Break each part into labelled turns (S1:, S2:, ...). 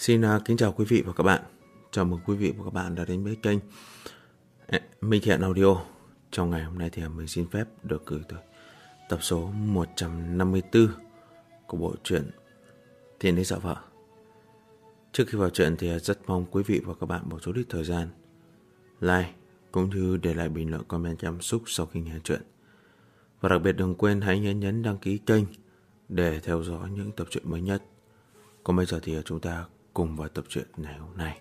S1: Xin kính chào quý vị và các bạn. Chào mừng quý vị và các bạn đã đến với kênh Minh Thiện Audio. Trong ngày hôm nay thì mình xin phép được gửi tới tập số 154 của bộ truyện Thiên Đế Dạ Vợ. Trước khi vào truyện thì rất mong quý vị và các bạn bỏ số ít thời gian like cũng như để lại bình luận comment cảm xúc sau khi nghe truyện. Và đặc biệt đừng quên hãy nhấn đăng ký kênh để theo dõi những tập truyện mới nhất. Còn bây giờ thì chúng ta cùng vào tập truyện ngày hôm nay.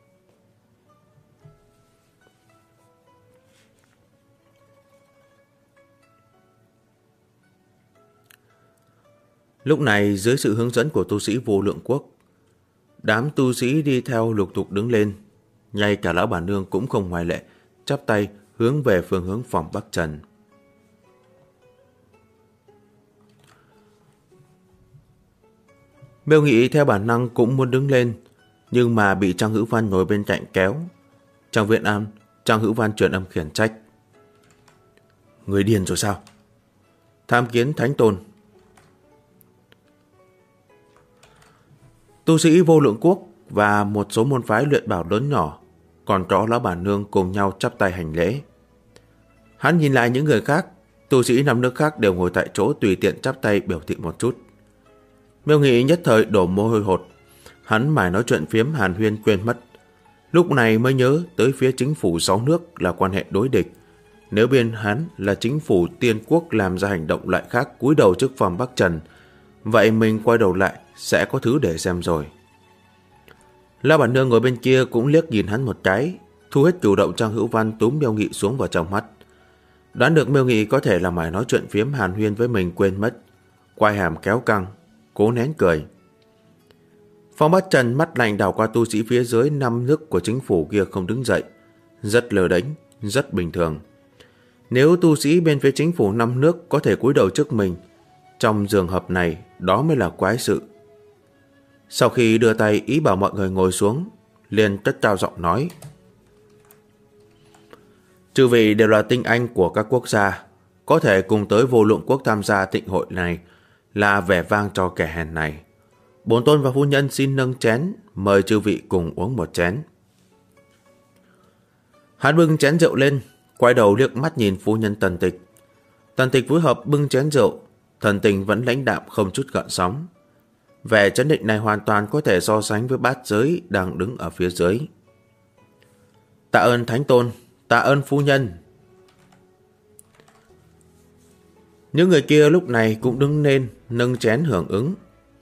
S1: Lúc này dưới sự hướng dẫn của tu sĩ Vô Lượng Quốc, đám tu sĩ đi theo lục tục đứng lên, ngay cả lão bản nương cũng không ngoại lệ, chắp tay hướng về phương hướng phòng Bắc Trần. Miêu Nghị theo bản năng cũng muốn đứng lên, nhưng mà bị Trang Hữu Văn ngồi bên cạnh kéo. Trang Viện An, Trang Hữu Văn truyền âm khiển trách. Người điên rồi sao? Tham kiến Thánh Tôn. Tu sĩ Vô Lượng Quốc và một số môn phái luyện bảo lớn nhỏ, còn có lão bản nương cùng nhau chắp tay hành lễ. Hắn nhìn lại những người khác, tu sĩ năm nước khác đều ngồi tại chỗ tùy tiện chắp tay biểu thị một chút. Miêu Nghị nhất thời đổ mồ hôi hột, hắn mải nói chuyện phiếm hàn huyên quên mất. Lúc này mới nhớ tới phía chính phủ 6 nước là quan hệ đối địch. Nếu bên hắn là chính phủ Tiên Quốc làm ra hành động loại khác cúi đầu trước phòng Bắc Trần, vậy mình quay đầu lại sẽ có thứ để xem rồi. La bản nương ngồi bên kia cũng liếc nhìn hắn một cái, thu hết cử động Trang Hữu Văn túm Miêu Nghị xuống vào trong mắt. Đoán được Miêu Nghị có thể là mải nói chuyện phiếm hàn huyên với mình quên mất, quai hàm kéo căng, cố nén cười. Phong Bắc Trần mắt lạnh đảo qua tu sĩ phía dưới 5 nước của chính phủ kia không đứng dậy, rất lờ đánh, rất bình thường. Nếu tu sĩ bên phía chính phủ 5 nước có thể cúi đầu trước mình, trong trường hợp này đó mới là quái sự. Sau khi đưa tay ý bảo mọi người ngồi xuống, liền cất cao giọng nói: chư vị đều là tinh anh của các quốc gia, có thể cùng tới Vô Lượng Quốc tham gia thịnh hội này là vẻ vang cho kẻ hèn này. Bổn tôn và phu nhân xin nâng chén, mời chư vị cùng uống một chén. Hắn bưng chén rượu lên, quay đầu liếc mắt nhìn phu nhân Tần Tịch. Tần Tịch phối hợp bưng chén rượu, thần tình vẫn lãnh đạm không chút gợn sóng. Vẻ chấn định này hoàn toàn có thể so sánh với bát giới đang đứng ở phía dưới. Tạ ơn Thánh Tôn, tạ ơn phu nhân. Những người kia lúc này cũng đứng lên nâng chén hưởng ứng.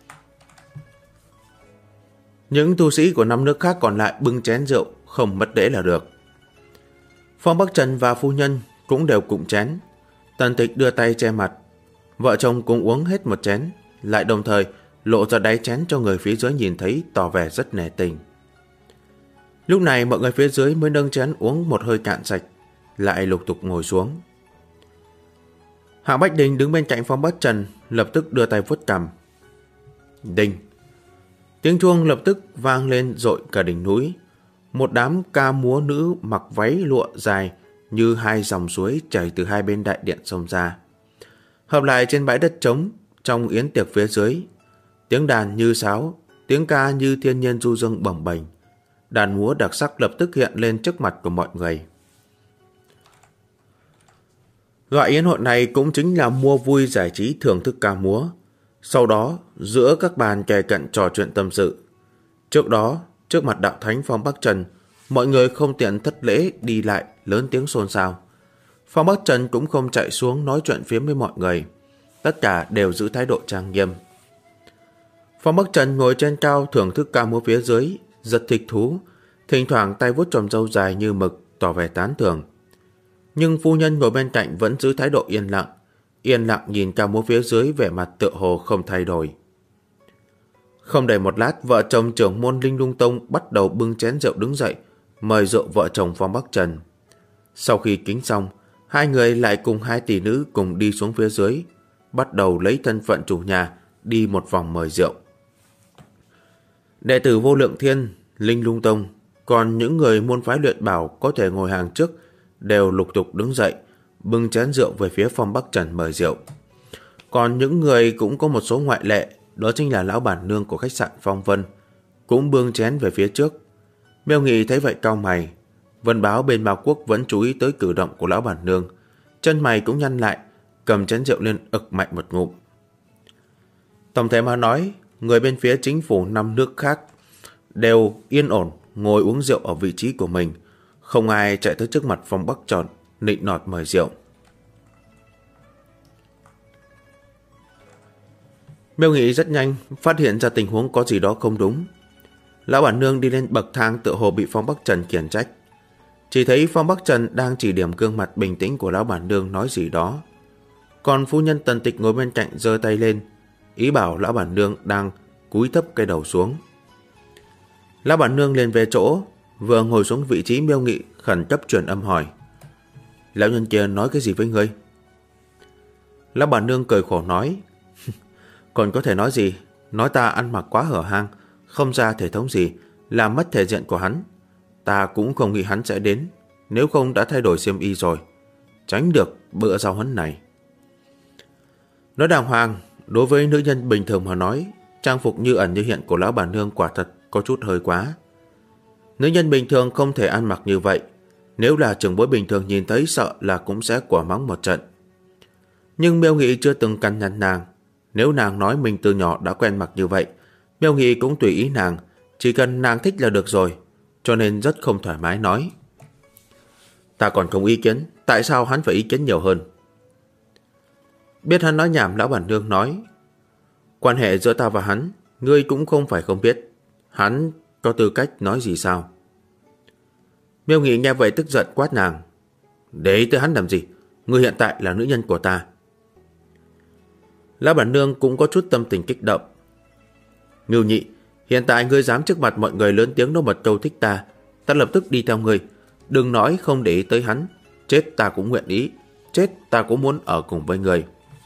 S1: Những tu sĩ của 5 nước khác còn lại bưng chén rượu, không mất lễ là được. Phong Bắc Trần và phu nhân cũng đều cụng chén. Tần Tịch đưa tay che mặt. Vợ chồng cùng uống hết một chén, lại đồng thời lộ ra đáy chén cho người phía dưới nhìn thấy, tỏ vẻ rất nể tình. Lúc này mọi người phía dưới mới nâng chén uống một hơi cạn sạch, lại lục tục ngồi xuống. Hạ Bách Đình đứng bên cạnh Phong Bắc Trần, lập tức đưa tay vuốt cằm. Đình. Tiếng chuông lập tức vang lên dội cả đỉnh núi. Một đám ca múa nữ mặc váy lụa dài như hai dòng suối chảy từ hai bên đại điện xông ra, hợp lại trên bãi đất trống trong yến tiệc phía dưới. Tiếng đàn như sáo, tiếng ca như thiên nhiên du dương bồng bềnh. Đàn múa đặc sắc lập tức hiện lên trước mặt của mọi người. Loại yến hội này cũng chính là mua vui giải trí thưởng thức ca múa. Sau đó giữa các bàn kề cận trò chuyện tâm sự. Trước đó trước mặt đạo thánh Phong Bắc Trần, mọi người không tiện thất lễ đi lại lớn tiếng xôn xao. Phong Bắc Trần cũng không chạy xuống nói chuyện phiếm với mọi người, tất cả đều giữ thái độ trang nghiêm. Phong Bắc Trần ngồi trên cao thưởng thức ca múa phía dưới, rất thích thú, thỉnh thoảng tay vuốt chòm râu dài như mực tỏ vẻ tán thưởng. Nhưng phu nhân ngồi bên cạnh vẫn giữ thái độ yên lặng nhìn ca múa phía dưới, vẻ mặt tựa hồ không thay đổi. Không đầy một lát, vợ chồng trưởng môn Linh Lung Tông bắt đầu bưng chén rượu đứng dậy, mời rượu vợ chồng Phong Bắc Trần. Sau khi kính xong, hai người lại cùng hai tỷ nữ cùng đi xuống phía dưới, bắt đầu lấy thân phận chủ nhà đi một vòng mời rượu. Đệ tử Vô Lượng Thiên, Linh Lung Tông, còn những người môn phái luyện bảo có thể ngồi hàng trước đều lục tục đứng dậy, bưng chén rượu về phía Phong Bắc Trần mời rượu. Còn những người cũng có một số ngoại lệ, đó chính là lão bản nương của khách sạn Phong Vân, cũng bưng chén về phía trước. Miêu Nghị thấy vậy cau mày. Vân Báo bên Mao Quốc vẫn chú ý tới cử động của lão bản nương. Chân mày cũng nhăn lại, cầm chén rượu lên ực mạnh một ngụm. Tổng thể mà nói, người bên phía chính phủ 5 nước khác đều yên ổn ngồi uống rượu ở vị trí của mình. Không ai chạy tới trước mặt Phong Bắc Trần nịnh nọt mời rượu. Miêu Nghị rất nhanh phát hiện ra tình huống có gì đó không đúng. Lão bản nương đi lên bậc thang tựa hồ bị Phong Bắc Trần khiển trách. Chỉ thấy Phong Bắc Trần đang chỉ điểm gương mặt bình tĩnh của lão bản nương nói gì đó. Còn phu nhân Tần Tịch ngồi bên cạnh giơ tay lên, ý bảo lão bản nương đang cúi thấp cái đầu xuống. Lão bản nương liền về chỗ, vừa ngồi xuống vị trí Miêu Nghị khẩn cấp truyền âm hỏi: lão nhân kia nói cái gì với ngươi? Lão bản nương cười khổ nói: còn có thể nói gì? Nói ta ăn mặc quá hở hang, không ra thể thống gì, làm mất thể diện của hắn. Ta cũng không nghĩ hắn sẽ đến, nếu không đã thay đổi xiêm y rồi. Tránh được bữa giao huấn này. Nói đàng hoàng, đối với nữ nhân bình thường mà nói, trang phục như ẩn như hiện của lão bản nương quả thật có chút hơi quá. Nữ nhân bình thường không thể ăn mặc như vậy. Nếu là trưởng bối bình thường nhìn thấy sợ là cũng sẽ quả mắng một trận. Nhưng Miêu Nghị chưa từng căn nhằn nàng. Nếu nàng nói mình từ nhỏ đã quen mặc như vậy, Miêu Nghị cũng tùy ý nàng, chỉ cần nàng thích là được rồi, cho nên rất không thoải mái nói: ta còn không ý kiến, tại sao hắn phải ý kiến nhiều hơn? Biết hắn nói nhảm, lão bản nương nói: quan hệ giữa ta và hắn, ngươi cũng không phải không biết. Hắn có tư cách nói gì sao? Miêu Nghị nghe vậy tức giận quát nàng: để ý tới hắn làm gì? Ngươi hiện tại là nữ nhân của ta. Lão bản nương cũng có chút tâm tình kích động. Miêu Nhị, hiện tại ngươi dám trước mặt mọi người lớn tiếng nói một câu thích ta, ta lập tức đi theo ngươi. Đừng nói không để ý tới hắn, chết ta cũng nguyện ý, chết ta cũng muốn ở cùng với ngươi.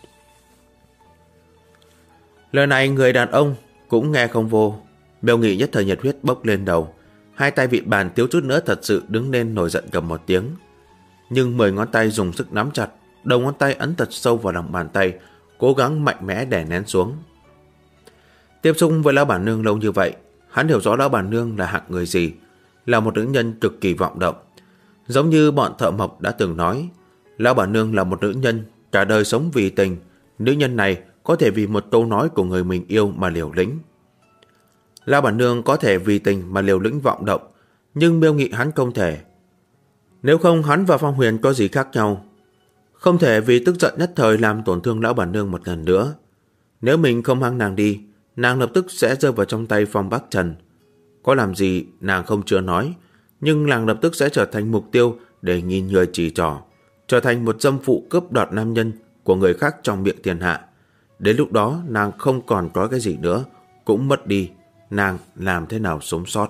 S1: Lời này người đàn ông cũng nghe không vô. Miêu Nghị nhất thời nhiệt huyết bốc lên đầu, hai tay vịn bàn thiếu chút nữa thật sự đứng lên nổi giận gầm một tiếng. Nhưng 10 ngón tay dùng sức nắm chặt, đầu ngón tay ấn thật sâu vào lòng bàn tay, cố gắng mạnh mẽ đè nén xuống. Tiếp xúc với lão bản nương lâu như vậy, hắn hiểu rõ lão bản nương là hạng người gì, là một nữ nhân cực kỳ vọng động. Giống như bọn thợ mộc đã từng nói, lão bản nương là một nữ nhân cả đời sống vì tình. Nữ nhân này có thể vì một câu nói của người mình yêu mà liều lĩnh. Lão bản nương có thể vì tình mà liều lĩnh vọng động, nhưng Miêu Nghị hắn không thể. Nếu không, hắn và Phong Huyền có gì khác nhau? Không thể vì tức giận nhất thời làm tổn thương lão bản nương một lần nữa. Nếu mình không mang nàng đi, nàng lập tức sẽ rơi vào trong tay Phong Bắc Trần. Có làm gì nàng không chưa nói, nhưng nàng lập tức sẽ trở thành mục tiêu để nghìn người chỉ trỏ, trở thành một dâm phụ cướp đoạt nam nhân của người khác trong miệng thiên hạ. Đến lúc đó nàng không còn có cái gì nữa, cũng mất đi, nàng làm thế nào sống sót?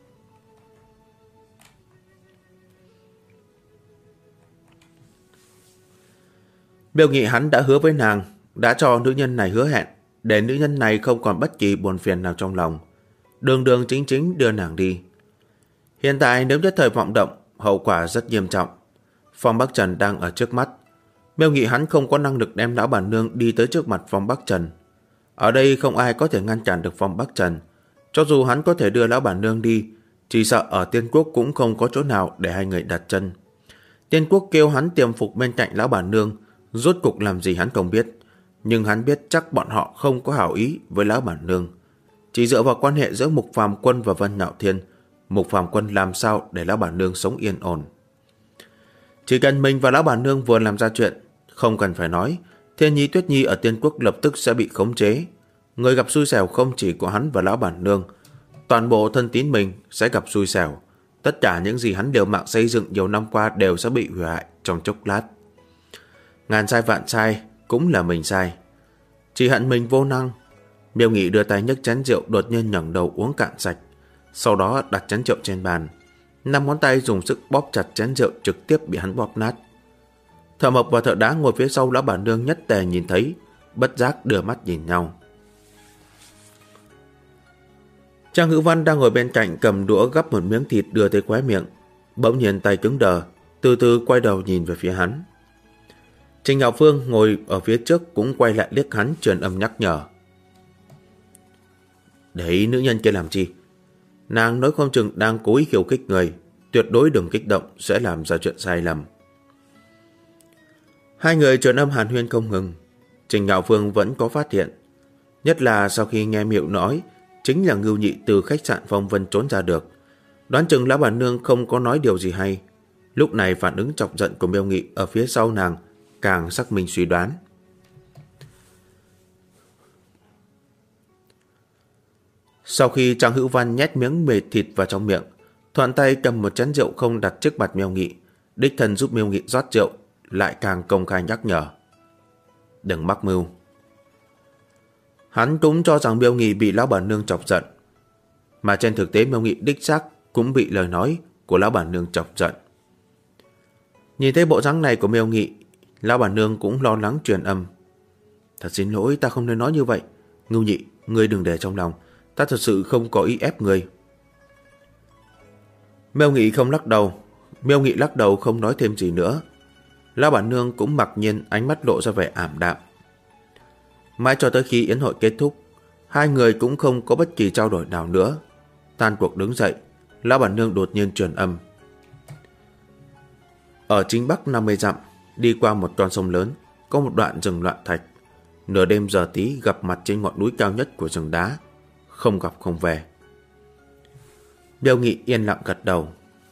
S1: Miêu Nghị hắn đã hứa với nàng, đã cho nữ nhân này hứa hẹn, để nữ nhân này không còn bất kỳ buồn phiền nào trong lòng, đường đường chính chính đưa nàng đi. Hiện tại nếu nhất thời vọng động, hậu quả rất nghiêm trọng. Phong Bắc Trần đang ở trước mắt. Miêu Nghị hắn không có năng lực đem lão bản nương đi tới trước mặt Phong Bắc Trần. Ở đây không ai có thể ngăn cản được Phong Bắc Trần. Cho dù hắn có thể đưa lão bản nương đi, chỉ sợ ở Tiên Quốc cũng không có chỗ nào để hai người đặt chân. Tiên Quốc kêu hắn tiềm phục bên cạnh lão bản nương, rốt cục làm gì hắn không biết. Nhưng hắn biết chắc bọn họ không có hảo ý với lão bản nương. Chỉ dựa vào quan hệ giữa Mục Phàm Quân và Vân Nạo Thiên, Mục Phàm Quân làm sao để lão bản nương sống yên ổn. Chỉ cần mình và lão bản nương vừa làm ra chuyện, không cần phải nói, Thiên Nhi Tuyết Nhi ở Tiên Quốc lập tức sẽ bị khống chế. Người gặp xui xẻo không chỉ có hắn và lão bản nương, toàn bộ thân tín mình sẽ gặp xui xẻo. Tất cả những gì hắn liều mạng xây dựng nhiều năm qua đều sẽ bị hủy hoại trong chốc lát. Ngàn sai vạn sai cũng là mình sai, chỉ hận mình vô năng. Miêu Nghị đưa tay nhấc chén rượu, đột nhiên ngẩng đầu uống cạn sạch, sau đó đặt chén rượu trên bàn, 5 ngón tay dùng sức bóp chặt chén rượu, trực tiếp bị hắn bóp nát. Thợ mộc và thợ đá ngồi phía sau lão bản nương nhất tề nhìn thấy, bất giác đưa mắt nhìn nhau. Trang Hữu Văn đang ngồi bên cạnh cầm đũa gắp một miếng thịt đưa tới khóe miệng, bỗng nhiên tay cứng đờ, từ từ quay đầu nhìn về phía hắn. Trình Hạo Phương ngồi ở phía trước cũng quay lại liếc hắn, truyền âm nhắc nhở: để ý nữ nhân kia làm chi? Nàng nói không chừng đang cố ý khiêu khích người, tuyệt đối đừng kích động sẽ làm ra chuyện sai lầm. Hai người truyền âm hàn huyên không ngừng. Trình Ngạo Phương vẫn có phát hiện, nhất là sau khi nghe Miệu nói chính là Ngưu Nhị từ khách sạn Phong Vân trốn ra được, đoán chừng lão bản nương không có nói điều gì hay. Lúc này phản ứng chọc giận của Miêu Nghị ở phía sau nàng càng xác minh suy đoán. Sau khi Trang Hữu Văn nhét miếng mề thịt vào trong miệng, thuận tay cầm một chén rượu không đặt trước mặt Miêu Nghị, đích thân giúp Miêu Nghị rót rượu, lại càng công khai nhắc nhở: đừng mắc mưu. Hắn cũng cho rằng Miêu Nghị bị lão bản nương chọc giận, mà trên thực tế Miêu Nghị đích xác cũng bị lời nói của lão bản nương chọc giận. Nhìn thấy bộ dáng này của Miêu Nghị, lão bản nương cũng lo lắng truyền âm: thật xin lỗi, ta không nên nói như vậy. Ngưu Nhị, ngươi đừng để trong lòng, ta thật sự không có ý ép ngươi. Miêu Nghị lắc đầu không nói thêm gì nữa. Lão bản nương cũng mặc nhiên ánh mắt lộ ra vẻ ảm đạm. Mãi cho tới khi yến hội kết thúc, hai người cũng không có bất kỳ trao đổi nào nữa. Tan cuộc đứng dậy, lão bản nương đột nhiên truyền âm: ở chính bắc 50 dặm, đi qua một con sông lớn, có một đoạn rừng loạn thạch. Nửa đêm giờ tí gặp mặt trên ngọn núi cao nhất của rừng đá, không gặp không về. Miêu Nghị yên lặng gật đầu.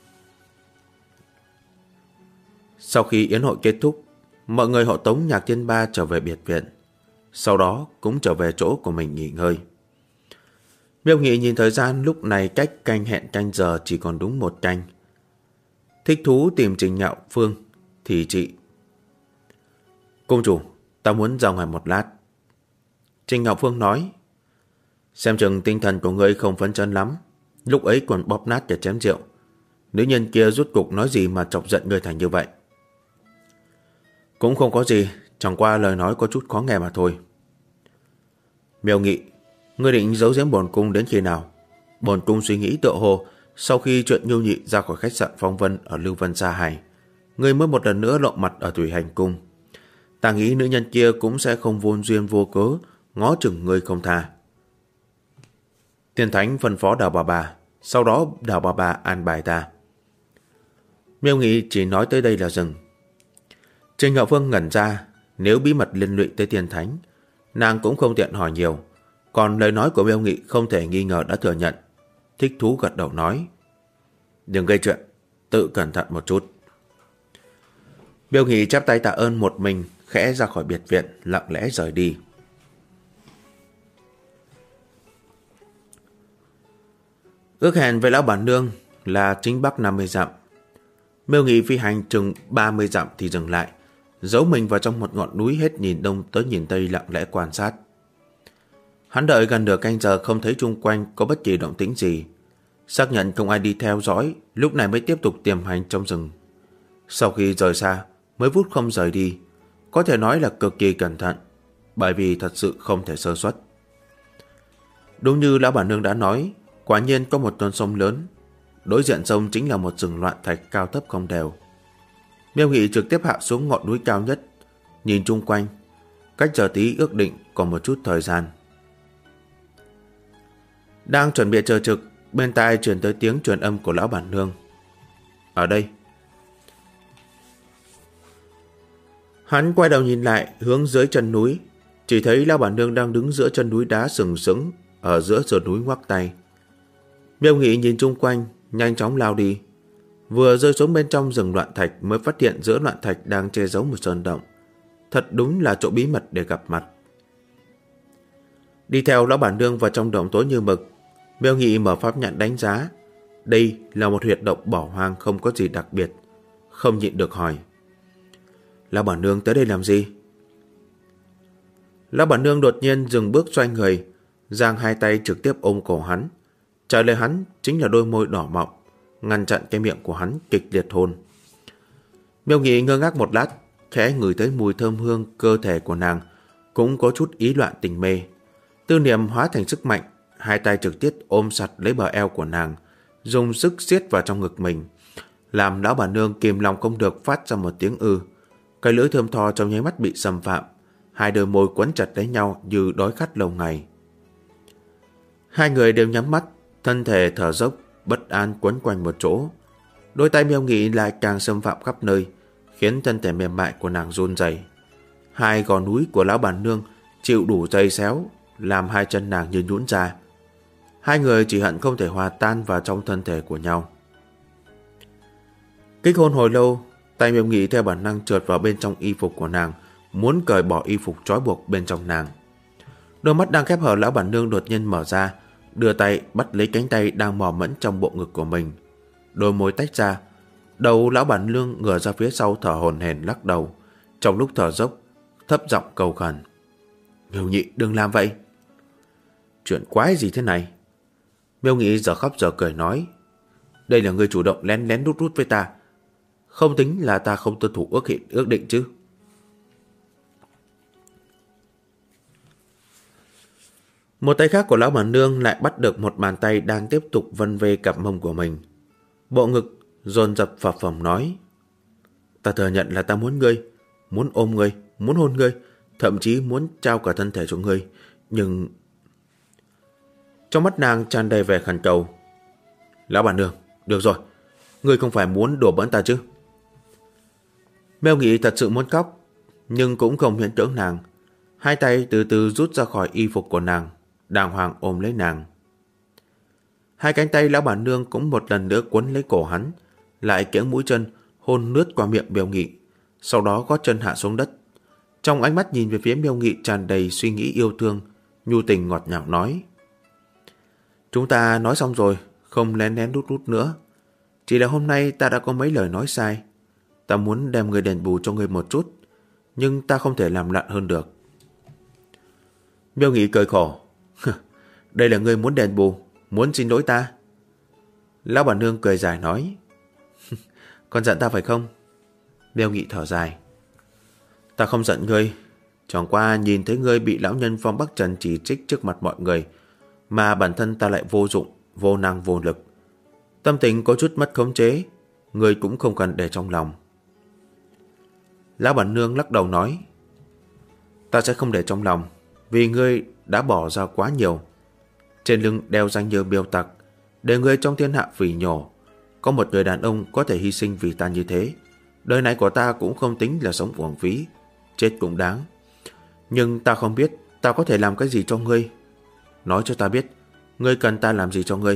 S1: Sau khi yến hội kết thúc, mọi người hộ tống Nhạc Thiên Ba trở về biệt viện, sau đó cũng trở về chỗ của mình nghỉ ngơi. Miêu Nghị nhìn thời gian, lúc này cách canh hẹn canh giờ chỉ còn đúng 1 canh. Thích thú tìm Trình Ngạo Phương thì chị: công chủ, ta muốn ra ngoài một lát. Trình Ngạo Phương nói: xem chừng tinh thần của ngươi không phấn chấn lắm, lúc ấy còn bóp nát để chém rượu. Nữ nhân kia rút cục nói gì mà chọc giận ngươi thành như vậy? Cũng không có gì, chẳng qua lời nói có chút khó nghe mà thôi. Miêu Nghị, ngươi định giấu giếm bổn cung đến khi nào? Bổn cung suy nghĩ tựa hồ sau khi chuyện Ngưu Nhị ra khỏi khách sạn Phong Vân ở Lưu Vân Sa Hải, ngươi mới một lần nữa lộ mặt ở Thủy Hành Cung. Ta nghĩ nữ nhân kia cũng sẽ không vô duyên vô cớ ngó chừng ngươi không tha. Tiên Thánh phân phó Đào Bà, sau đó Đào Bà an bài ta. Miêu Nghị chỉ nói tới đây là dừng. Trình Ngạo Phương ngẩn ra, nếu bí mật liên lụy tới Tiên Thánh, nàng cũng không tiện hỏi nhiều, còn lời nói của Miêu Nghị không thể nghi ngờ đã thừa nhận. Thích thú gật đầu nói: đừng gây chuyện, tự cẩn thận một chút. Miêu Nghị chắp tay tạ ơn một mình, khẽ ra khỏi biệt viện, lặng lẽ rời đi. Ước hẹn với lão bản nương là chính bắc 50 dặm. Miêu Nghị phi hành chừng 30 dặm thì dừng lại, giấu mình vào trong một ngọn núi, hết nhìn đông tới nhìn tây, lặng lẽ quan sát. Hắn đợi gần nửa canh giờ không thấy chung quanh có bất kỳ động tĩnh gì, xác nhận không ai đi theo dõi, lúc này mới tiếp tục tiềm hành trong rừng. Sau khi rời xa mới vút không rời đi, có thể nói là cực kỳ cẩn thận, bởi vì thật sự không thể sơ suất. Đúng như lão bản nương đã nói, quả nhiên có một con sông lớn, đối diện sông chính là một rừng loạn thạch cao thấp không đều. Miêu Nghị trực tiếp hạ xuống ngọn núi cao nhất, nhìn chung quanh, cách giờ tí ước định còn một chút thời gian. Đang chuẩn bị chờ trực, bên tai truyền tới tiếng truyền âm của lão bản nương: ở đây. Hắn quay đầu nhìn lại hướng dưới chân núi, chỉ thấy lão bản nương đang đứng giữa chân núi đá sừng sững ở giữa sườn núi ngoắc tay. Miêu Nghị nhìn chung quanh, nhanh chóng lao đi. Vừa rơi xuống bên trong rừng loạn thạch mới phát hiện giữa loạn thạch đang che giấu một sơn động. Thật đúng là chỗ bí mật để gặp mặt. Đi theo lão bản nương vào trong động tối như mực, Miêu Nghị mở pháp nhãn đánh giá. Đây là một huyệt động bỏ hoang không có gì đặc biệt, không nhịn được hỏi: lão bản nương tới đây làm gì? Lão bản nương đột nhiên dừng bước xoay người, giang hai tay trực tiếp ôm cổ hắn. Trả lời hắn chính là đôi môi đỏ mọng, ngăn chặn cái miệng của hắn kịch liệt hôn. Miêu Nghị ngơ ngác một lát, khẽ ngửi tới mùi thơm hương cơ thể của nàng, cũng có chút ý loạn tình mê. Tư niệm hóa thành sức mạnh, hai tay trực tiếp ôm sặt lấy bờ eo của nàng, dùng sức siết vào trong ngực mình, làm lão bà nương kìm lòng không được phát ra một tiếng ư. Cái lưỡi thơm tho trong nháy mắt bị xâm phạm, hai đôi môi quấn chặt lấy nhau như đói khát lâu ngày. Hai người đều nhắm mắt, thân thể thở dốc, bất an quấn quanh một chỗ. Đôi tay Miêu Nghị lại càng xâm phạm khắp nơi, khiến thân thể mềm mại của nàng run rẩy. Hai gò núi của lão bản nương chịu đủ giày xéo, làm hai chân nàng như nhũn ra. Hai người chỉ hận không thể hòa tan vào trong thân thể của nhau. Kích hôn hồi lâu, tay Miêu Nghị theo bản năng trượt vào bên trong y phục của nàng, muốn cởi bỏ y phục trói buộc bên trong nàng. Đôi mắt đang khép hờ lão bản nương đột nhiên mở ra, đưa tay bắt lấy cánh tay đang mò mẫm trong bộ ngực của mình. Đôi môi tách ra, đầu lão bản nương ngửa ra phía sau thở hổn hển lắc đầu. Trong lúc thở dốc, thấp giọng cầu khẩn: Miêu Nghị đừng làm vậy. Chuyện quái gì thế này? Miêu Nghị giờ khóc giờ cười nói: Đây là người chủ động lén lén rút rút với ta, không tính là ta không tuân thủ ước định chứ. Một tay khác của lão bản nương lại bắt được một bàn tay đang tiếp tục vân vê cặp mông của mình. Bộ ngực dồn dập phập phồng nói: Ta thừa nhận là ta muốn ngươi, muốn ôm ngươi, muốn hôn ngươi, thậm chí muốn trao cả thân thể cho ngươi, nhưng... Trong mắt nàng tràn đầy vẻ khẩn cầu: Lão bản nương, được rồi, ngươi không phải muốn đùa bỡn ta chứ? Miêu Nghị thật sự muốn khóc, nhưng cũng không miễn cưỡng nàng. Hai tay từ từ rút ra khỏi y phục của nàng, đàng hoàng ôm lấy nàng. Hai cánh tay lão bản nương cũng một lần nữa quấn lấy cổ hắn, lại kiễng mũi chân hôn lướt qua miệng Miêu Nghị, sau đó gót chân hạ xuống đất. Trong ánh mắt nhìn về phía Miêu Nghị tràn đầy suy nghĩ yêu thương, nhu tình ngọt ngào nói: Chúng ta nói xong rồi, không lén lén rút rút nữa. Chỉ là hôm nay ta đã có mấy lời nói sai. Ta muốn đem người đền bù cho người một chút, nhưng ta không thể làm lạn hơn được. Miêu Nghị cười khổ: Đây là người muốn đền bù, muốn xin lỗi ta? Lão bản nương cười dài nói: Con giận ta phải không? Miêu Nghị thở dài: Ta không giận ngươi, chẳng qua nhìn thấy ngươi bị lão nhân Phong Bắc Trần chỉ trích trước mặt mọi người, mà bản thân ta lại vô dụng, vô năng vô lực. Tâm tình có chút mất khống chế, ngươi cũng không cần để trong lòng. Lão bản nương lắc đầu nói: Ta sẽ không để trong lòng, vì ngươi đã bỏ ra quá nhiều. Trên lưng đeo danh như Miêu Tặc, để ngươi trong thiên hạ phỉ nhổ. Có một người đàn ông có thể hy sinh vì ta như thế, đời này của ta cũng không tính là sống uổng phí, chết cũng đáng. Nhưng ta không biết ta có thể làm cái gì cho ngươi. Nói cho ta biết, ngươi cần ta làm gì cho ngươi?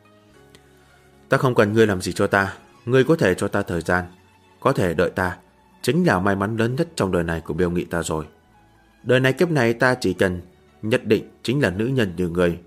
S1: Ta không cần ngươi làm gì cho ta. Ngươi có thể cho ta thời gian, có thể đợi ta, chính là may mắn lớn nhất trong đời này của Miêu Nghị ta rồi. Đời này kiếp này ta chỉ cần nhất định chính là nữ nhân như ngươi.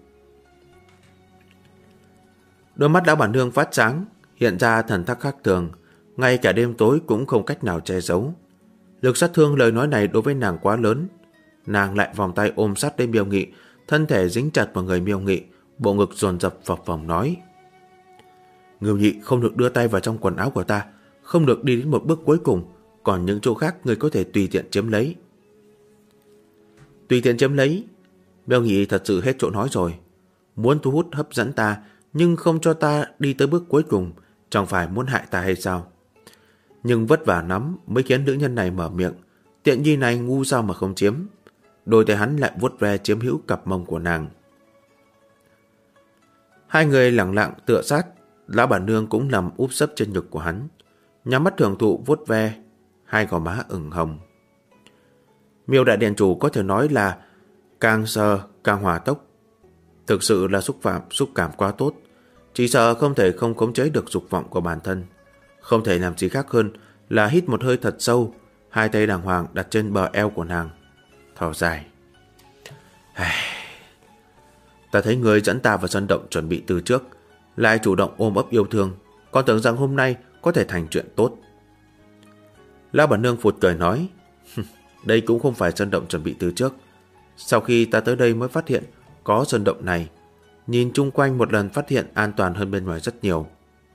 S1: Đôi mắt lão bản nương phát sáng, hiện ra thần sắc khác thường, ngay cả đêm tối cũng không cách nào che giấu. Lực sát thương lời nói này đối với nàng quá lớn. Nàng lại vòng tay ôm sát đến Miêu Nghị, thân thể dính chặt vào người Miêu Nghị, bộ ngực dồn dập phập phồng nói: Miêu Nghị không được đưa tay vào trong quần áo của ta, không được đi đến một bước cuối cùng, còn những chỗ khác người có thể tùy tiện chiếm lấy. Tùy tiện chiếm lấy? Miêu Nghị thật sự hết chỗ nói rồi. Muốn thu hút hấp dẫn ta, nhưng không cho ta đi tới bước cuối cùng, chẳng phải muốn hại ta hay sao? Nhưng vất vả lắm mới khiến nữ nhân này mở miệng. Tiện nhi này ngu sao mà không chiếm. Đôi tay hắn lại vuốt ve chiếm hữu cặp mông của nàng. Hai người lặng lặng tựa sát. Lão bản nương cũng nằm úp sấp trên ngực của hắn, nhắm mắt hưởng thụ vuốt ve hai gò má ửng hồng. Miêu đại điện chủ có thể nói là càng sờ càng hỏa tốc. Thực sự là xúc cảm quá tốt, chỉ sợ không thể không khống chế được dục vọng của bản thân. Không thể làm gì khác hơn là hít một hơi thật sâu, hai tay đàng hoàng đặt trên bờ eo của nàng, thở dài. Ta thấy người dẫn ta vào sân động chuẩn bị từ trước, lại chủ động ôm ấp yêu thương, còn tưởng rằng hôm nay có thể thành chuyện tốt. Lão bản nương phụt cười nói: Đây cũng không phải sân động chuẩn bị từ trước. Sau khi ta tới đây mới phát hiện có sân động này, nhìn chung quanh một lần phát hiện an toàn hơn bên ngoài rất nhiều.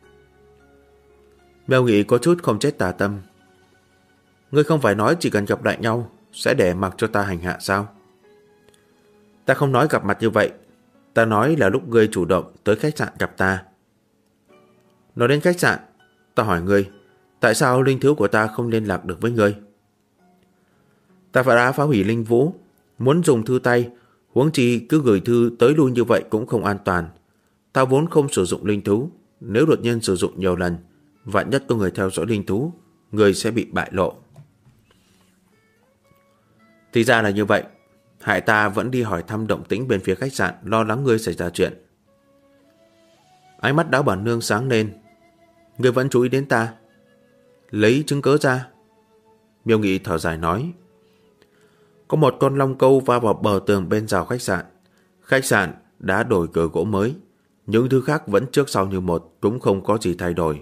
S1: Miêu Nghị có chút không chết tà tâm. Ngươi không phải nói chỉ cần gặp lại nhau sẽ để mặc cho ta hành hạ sao? Ta không nói gặp mặt như vậy, ta nói là lúc ngươi chủ động tới khách sạn gặp ta. Nói đến khách sạn, ta hỏi ngươi, tại sao linh thiếu của ta không liên lạc được với ngươi? Ta đã phá hủy linh vũ, muốn dùng thư tay, huống chi cứ gửi thư tới lui như vậy cũng không an toàn. Ta vốn không sử dụng linh thú. Nếu đột nhiên sử dụng nhiều lần, vạn nhất có người theo dõi linh thú, người sẽ bị bại lộ. Thì ra là như vậy. Hại ta vẫn đi hỏi thăm động tĩnh bên phía khách sạn, lo lắng ngươi xảy ra chuyện. Ánh mắt Đáo Bản Nương sáng lên. Ngươi vẫn chú ý đến ta. Lấy chứng cớ ra. Miêu Nghị thở dài nói. Có một con long câu va vào bờ tường bên rào khách sạn. Khách sạn đã đổi cửa gỗ mới. Những thứ khác vẫn trước sau như một, cũng không có gì thay đổi.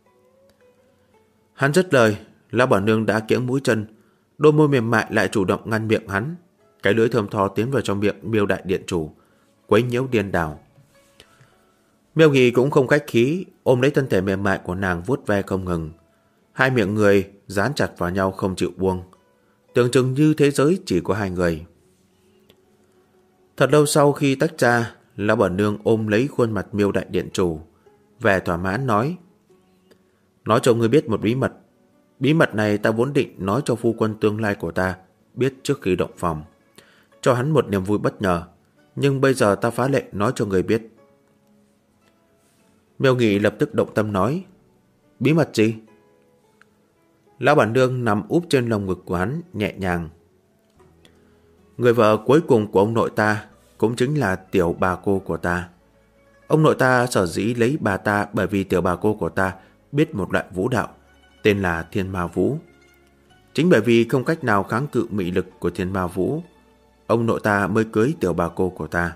S1: Hắn dứt lời, Lão Bản Nương đã kiễng mũi chân, đôi môi mềm mại lại chủ động ngăn miệng hắn. Cái lưỡi thơm tho tiến vào trong miệng Miêu đại điện chủ, quấy nhiễu điên đảo. Miêu Nghị cũng không khách khí, ôm lấy thân thể mềm mại của nàng vuốt ve không ngừng. Hai miệng người dán chặt vào nhau không chịu buông, tưởng chừng như thế giới chỉ có hai người. Thật lâu sau khi tách ra, Lão Bản Nương ôm lấy khuôn mặt Miêu đại điện chủ, vẻ thỏa mãn nói. Nói cho ngươi biết một bí mật. Bí mật này ta vốn định nói cho phu quân tương lai của ta biết trước khi động phòng, cho hắn một niềm vui bất ngờ. Nhưng bây giờ ta phá lệ nói cho người biết. Miêu Nghị lập tức động tâm nói. Bí mật gì? Lão Bản Nương nằm úp trên lồng ngực của hắn nhẹ nhàng. Người vợ cuối cùng của ông nội ta cũng chính là tiểu bà cô của ta. Ông nội ta sở dĩ lấy bà ta bởi vì tiểu bà cô của ta biết một loại vũ đạo tên là Thiên Ma Vũ. Chính bởi vì không cách nào kháng cự mị lực của Thiên Ma Vũ, ông nội ta mới cưới tiểu bà cô của ta.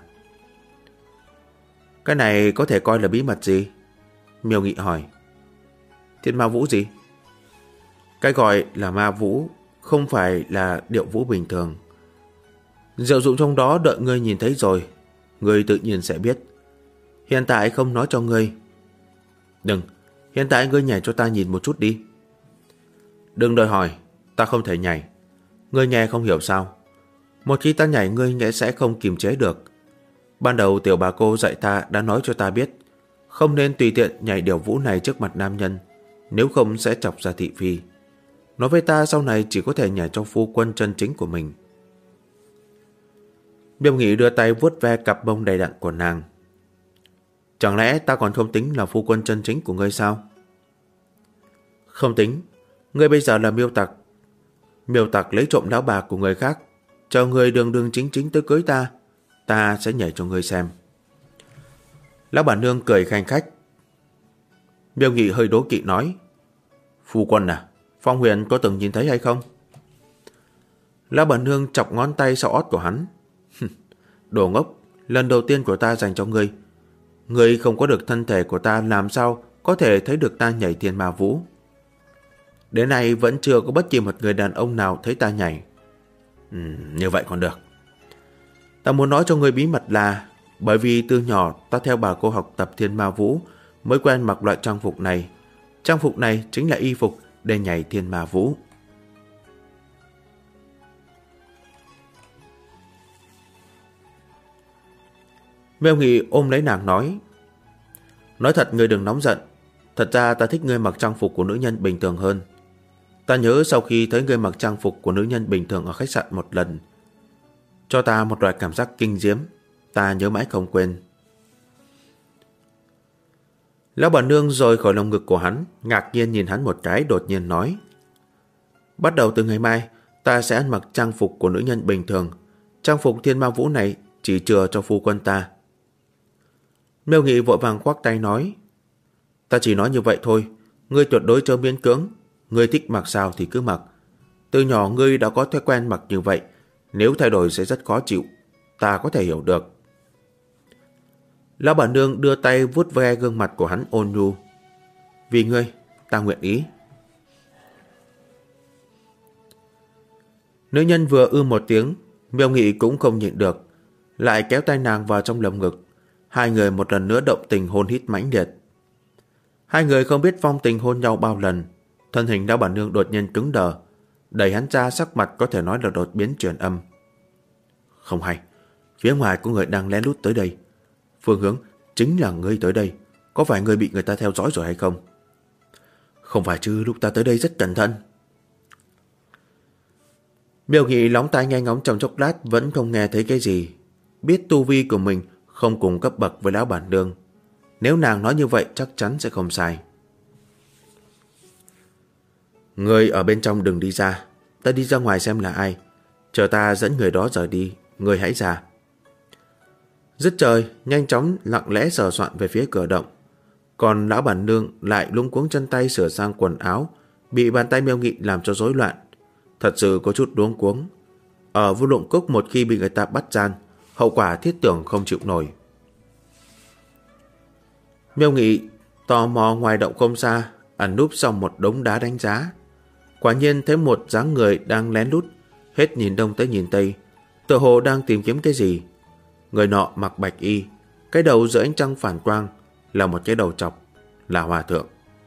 S1: Cái này có thể coi là bí mật gì? Miêu Nghị hỏi. Thiên Ma Vũ gì? Cái gọi là ma vũ không phải là điệu vũ bình thường. Diệu dụng trong đó đợi ngươi nhìn thấy rồi, ngươi tự nhiên sẽ biết. Hiện tại không nói cho ngươi. Đừng, hiện tại ngươi nhảy cho ta nhìn một chút đi. Đừng đòi hỏi, ta không thể nhảy. Ngươi nghe không hiểu sao? Một khi ta nhảy ngươi sẽ không kiềm chế được. Ban đầu tiểu bà cô dạy ta đã nói cho ta biết, không nên tùy tiện nhảy điệu vũ này trước mặt nam nhân, nếu không sẽ chọc ra thị phi. Nói với ta sau này chỉ có thể nhảy cho phu quân chân chính của mình. Miêu Nghị đưa tay vuốt ve cặp bông đầy đặn của nàng. Chẳng lẽ ta còn không tính là phu quân chân chính của ngươi sao? Không tính. Ngươi bây giờ là miêu tặc. Miêu tặc lấy trộm lão bà của người khác, chờ người đường đường chính chính tới cưới ta, ta sẽ nhảy cho ngươi xem. Lão Bản Nương cười khanh khách. Miêu Nghị hơi đố kỵ nói. Phu quân à, Phong Huyền có từng nhìn thấy hay không? Lão Bản Nương chọc ngón tay sau ót của hắn. Đồ ngốc, lần đầu tiên của ta dành cho ngươi. Ngươi không có được thân thể của ta, làm sao có thể thấy được ta nhảy Thiên Ma Vũ? Đến nay vẫn chưa có bất kỳ một người đàn ông nào thấy ta nhảy. Như vậy còn được. Ta muốn nói cho ngươi bí mật là bởi vì từ nhỏ ta theo bà cô học tập Thiên Ma Vũ mới quen mặc loại trang phục này. Trang phục này chính là y phục để nhảy Thiên Ma Vũ. Miêu Nghị ôm lấy nàng nói. Nói thật ngươi đừng nóng giận. Thật ra ta thích ngươi mặc trang phục của nữ nhân bình thường hơn. Ta nhớ sau khi thấy ngươi mặc trang phục của nữ nhân bình thường ở khách sạn một lần, cho ta một loại cảm giác kinh diễm, ta nhớ mãi không quên. Lão Bản Nương rời khỏi lồng ngực của hắn, ngạc nhiên nhìn hắn một cái, đột nhiên nói. Bắt đầu từ ngày mai, ta sẽ ăn mặc trang phục của nữ nhân bình thường. Trang phục Thiên Ma Vũ này chỉ chừa cho phu quân ta. Miêu Nghị vội vàng khoác tay nói. Ta chỉ nói như vậy thôi, ngươi tuyệt đối chớ miễn cưỡng. Ngươi thích mặc sao thì cứ mặc. Từ nhỏ ngươi đã có thói quen mặc như vậy, nếu thay đổi sẽ rất khó chịu. Ta có thể hiểu được. Lão Bản Nương đưa tay vuốt ve gương mặt của hắn ôn nhu. Vì ngươi, ta nguyện ý. Nữ nhân vừa một tiếng, Miêu Nghị cũng không nhịn được, lại kéo tay nàng vào trong lồng ngực. Hai người một lần nữa động tình hôn hít mãnh liệt. Hai người không biết vong tình hôn nhau bao lần. Thân hình Lão Bản Nương đột nhiên cứng đờ, đẩy hắn ra, sắc mặt có thể nói là đột biến truyền âm. Không hay, phía ngoài có người đang lén lút tới đây. Phương hướng chính là ngươi tới đây. Có phải ngươi bị người ta theo dõi rồi hay không? Không phải chứ, lúc ta tới đây rất cẩn thận. Miêu Nghị lóng tai nghe ngóng trong chốc lát vẫn không nghe thấy cái gì. Biết tu vi của mình không cùng cấp bậc với Lão Bản Nương, Nếu nàng nói như vậy chắc chắn sẽ không sai. Ngươi ở bên trong đừng đi ra. Ta đi ra ngoài xem là ai. Chờ ta dẫn người đó rời đi. Ngươi hãy ra. Dứt trời, nhanh chóng lặng lẽ sờ soạn về phía cửa động. Còn lão bản nương lại luống cuống chân tay sửa sang quần áo, bị bàn tay Miêu Nghị làm cho rối loạn. Thật sự có chút luống cuống. Ở Vô Lượng Cốc một khi bị người ta bắt gian, hậu quả thiết tưởng không chịu nổi. Miêu Nghị tò mò ngoài động không xa, ẩn núp sau một đống đá đánh giá. Quả nhiên thấy một dáng người đang lén lút, hết nhìn đông tới nhìn tây, tựa hồ đang tìm kiếm cái gì. Người nọ mặc bạch y, cái đầu giữa ánh trăng phản quang là một cái đầu trọc, là hòa thượng.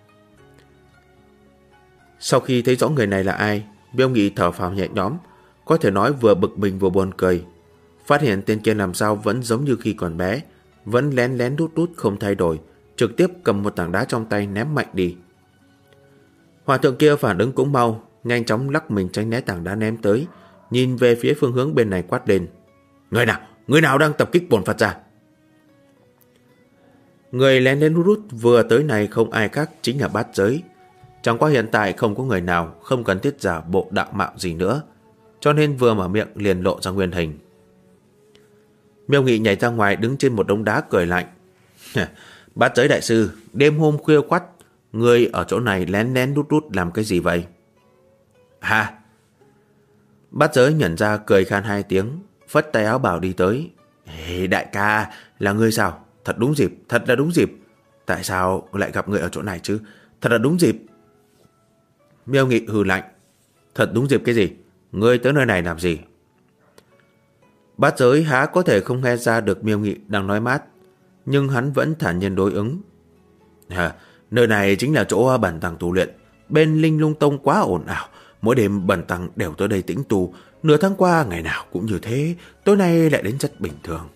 S1: Sau khi thấy rõ người này là ai, Miêu Nghị thở phào nhẹ nhõm, có thể nói vừa bực mình vừa buồn cười. Phát hiện tên kia làm sao vẫn giống như khi còn bé, vẫn lén lén đút đút không thay đổi, trực tiếp cầm một tảng đá trong tay ném mạnh đi. Hòa thượng kia phản ứng cũng mau, nhanh chóng lắc mình tránh né tảng đá ném tới, nhìn về phía phương hướng bên này quát lên: Người nào đang tập kích bổn Phật ra? Người lén lén đút đút vừa tới này không ai khác chính là Bát Giới. Chẳng qua hiện tại không có người nào, không cần thiết giả bộ đạo mạo gì nữa, cho nên vừa mở miệng liền lộ ra nguyên hình. Miêu Nghị nhảy ra ngoài đứng trên một đống đá cười lạnh: Bát Giới đại sư, đêm hôm khuya khoắt, ngươi ở chỗ này lén lén đút đút làm cái gì vậy? Hả? Bát Giới nhận ra cười khan hai tiếng, phất tay áo bảo đi tới. Hey, đại ca, là ngươi sao? Thật đúng dịp, thật là đúng dịp. Tại sao lại gặp ngươi ở chỗ này chứ? Thật là đúng dịp. Miêu Nghị hừ lạnh: Thật đúng dịp cái gì? Ngươi tới nơi này làm gì? Bát Giới há có thể không nghe ra được Miêu Nghị đang nói mát, nhưng hắn vẫn thản nhiên đối ứng. Nơi này chính là chỗ bần tăng tu luyện. Bên Linh Lung Tông quá ồn ào, mỗi đêm bần tăng đều tới đây tĩnh tu. Nửa tháng qua ngày nào cũng như thế, tối nay lại đến rất bình thường.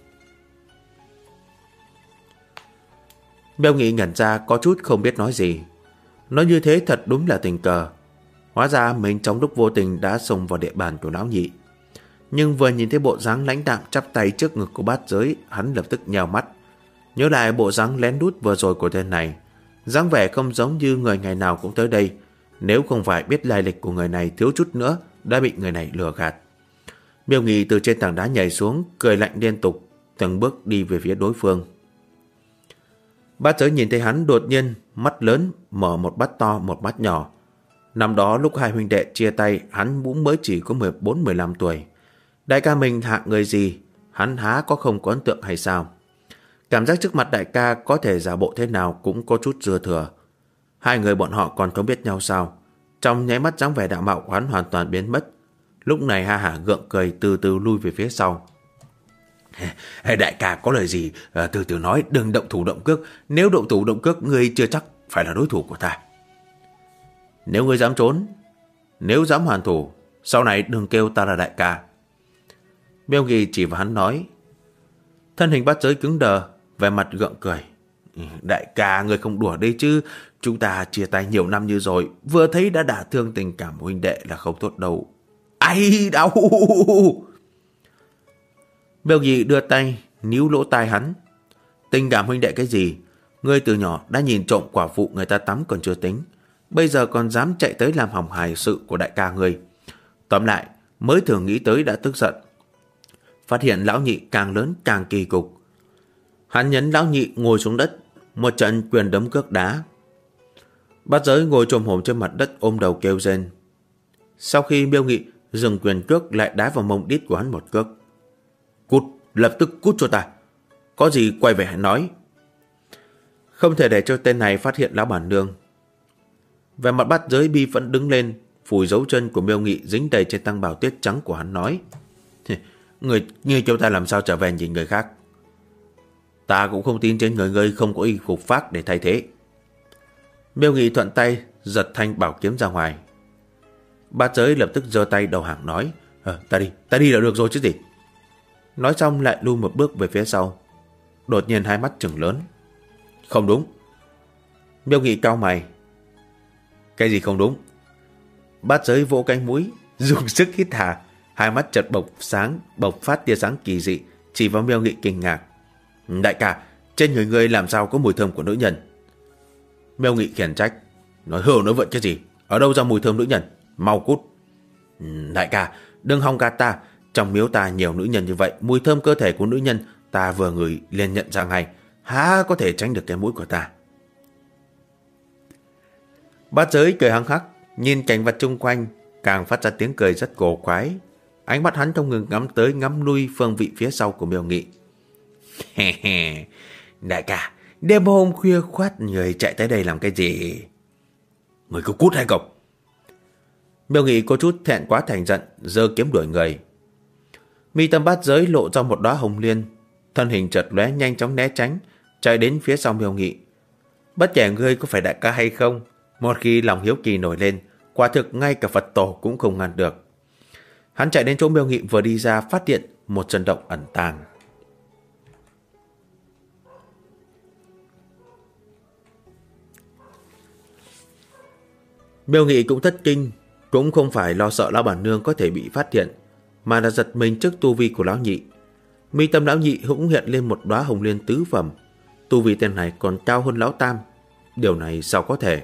S1: Miêu Nghị ngẩn ra có chút không biết nói gì. Nói như thế thật đúng là tình cờ. Hóa ra mình trong lúc vô tình đã xông vào địa bàn của lão nhị. Nhưng vừa nhìn thấy bộ dáng lãnh đạm chắp tay trước ngực của Bát Giới, hắn lập tức nheo mắt. Nhớ lại bộ dáng lén đút vừa rồi của tên này, dáng vẻ không giống như người ngày nào cũng tới đây. Nếu không phải biết lai lịch của người này thiếu chút nữa đã bị người này lừa gạt. Miêu Nghị từ trên tảng đá nhảy xuống, cười lạnh liên tục, từng bước đi về phía đối phương. Bát Giới nhìn thấy hắn đột nhiên mắt lớn, mở một mắt to một mắt nhỏ. Năm đó lúc hai huynh đệ chia tay, hắn cũng mới chỉ có 14-15 tuổi. Đại ca mình hạ người gì, hắn há có không có ấn tượng hay sao? Cảm giác trước mặt đại ca có thể giả bộ thế nào cũng có chút dư thừa. Hai người bọn họ còn không biết nhau sao? Trong nháy mắt dáng vẻ đạo mạo của hắn hoàn toàn biến mất. Lúc này ha hả gượng cười từ từ lui về phía sau. Đại ca có lời gì từ từ nói, đừng động thủ động cước. Nếu động thủ động cước, ngươi chưa chắc phải là đối thủ của ta. Nếu ngươi dám trốn, nếu dám hoàn thủ, sau này đừng kêu ta là đại ca. Miêu Nghị chỉ vào hắn nói. Thân hình Bát Giới cứng đờ, vẻ mặt gượng cười. Đại ca, ngươi không đùa đây chứ? Chúng ta chia tay nhiều năm như rồi, vừa thấy đã đả thương tình cảm huynh đệ là không tốt đâu. Ai đau! Miêu Nghị đưa tay níu lỗ tai hắn. Tình cảm huynh đệ cái gì? Ngươi từ nhỏ đã nhìn trộm quả phụ người ta tắm còn chưa tính, bây giờ còn dám chạy tới làm hỏng hài sự của đại ca ngươi. Tóm lại, mới thường nghĩ tới đã tức giận. Phát hiện lão nhị càng lớn càng kỳ cục. Hắn nhấn lão nhị ngồi xuống đất, một trận quyền đấm cước đá. Bát Giới ngồi chồm hổm trên mặt đất ôm đầu kêu rên. Sau khi Miêu Nghị dừng quyền cước, lại đá vào mông đít của hắn một cước. Cút, lập tức cút cho ta. Có gì quay về hãy nói. Không thể để cho tên này phát hiện lão bản nương. Về mặt Bát Giới bi vẫn đứng lên, phủi dấu chân của Miêu Nghị dính đầy trên tăng bào tuyết trắng của hắn nói. Người kêu ta làm sao trở về nhìn người khác? Ta cũng không tin trên người ngươi không có y phục phác để thay thế. Miêu Nghị thuận tay giật thanh bảo kiếm ra ngoài. Bát Giới lập tức giơ tay đầu hàng nói. Ta đi là được rồi chứ gì. Nói xong lại lui một bước về phía sau. Đột nhiên hai mắt trừng lớn. Không đúng. Miêu Nghị cau mày. Cái gì không đúng? Bát Giới vỗ cánh mũi, dùng sức hít hà, hai mắt chợt bộc phát tia sáng kỳ dị, chỉ vào Miêu Nghị kinh ngạc. Đại ca, Trên người ngươi làm sao có mùi thơm của nữ nhân? Miêu Nghị khiển trách. Nói hưu nói vận cái gì? Ở đâu ra mùi thơm nữ nhân? Mau cút. Đại ca, đừng hòng gạt ta. Trong miếu ta nhiều nữ nhân như vậy, mùi thơm cơ thể của nữ nhân ta vừa ngửi liền nhận ra ngay. Há có thể tránh được cái mũi của ta? Bát Giới cười hăng hắc, nhìn cảnh vật chung quanh, càng phát ra tiếng cười rất cổ quái. Ánh mắt hắn không ngừng ngắm tới ngắm lui phương vị phía sau của Miêu Nghị. Đại ca, đêm hôm khuya khoát người chạy tới đây làm cái gì? Người cứ cút hay không? Miêu Nghị có chút thẹn quá thành giận, giơ kiếm đuổi người. Mi tâm Bát Giới lộ ra một đóa hồng liên, thân hình chợt lóe nhanh chóng né tránh, chạy đến phía sau Miêu Nghị. Bất kể ngươi có phải đại ca hay không, một khi lòng hiếu kỳ nổi lên, quả thực ngay cả Phật tổ cũng không ngăn được. Hắn chạy đến chỗ Miêu Nghị vừa đi ra, phát hiện một sơn động ẩn tàng. Miêu Nghị cũng thất kinh, cũng không phải lo sợ lão bản nương có thể bị phát hiện, mà là giật mình trước tu vi của lão nhị. Mi tâm lão nhị cũng hiện lên một đóa hồng liên tứ phẩm, tu vi tên này còn cao hơn lão tam. Điều này sao có thể?